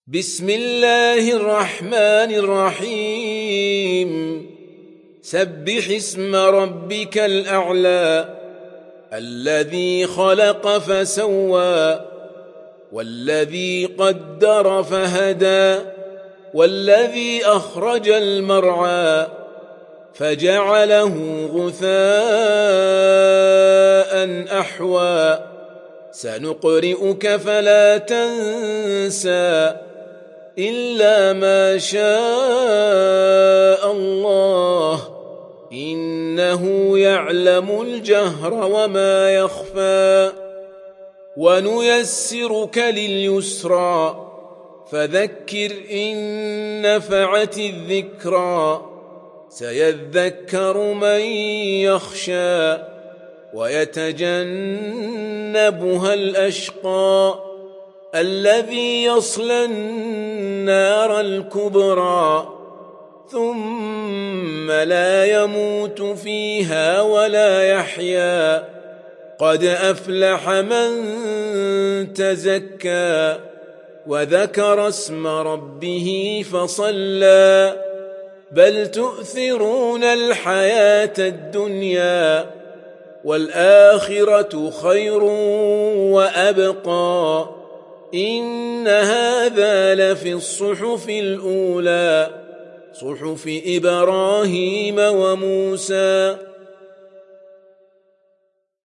بسم الله الرحمن الرحيم سبح اسم ربك الأعلى الذي خلق فسوى والذي قدر فهدى والذي أخرج المرعى فجعله غثاء أحوى سنقرئك فلا تنسى إلا ما شاء الله إنه يعلم الجهر وما يخفى ونيسرك لليسرى فذكر إن نفعت الذكرى سيذكر من يخشى ويتجنبها الأشقى الذي يصلى النار الكبرى ثم لا يموت فيها ولا يحيا قد أفلح من تزكى وذكر اسم ربه فصلى بل تؤثرون الحياة الدنيا والآخرة خير وأبقى إن هذا لفي الصحف الأولى صحف إبراهيم وموسى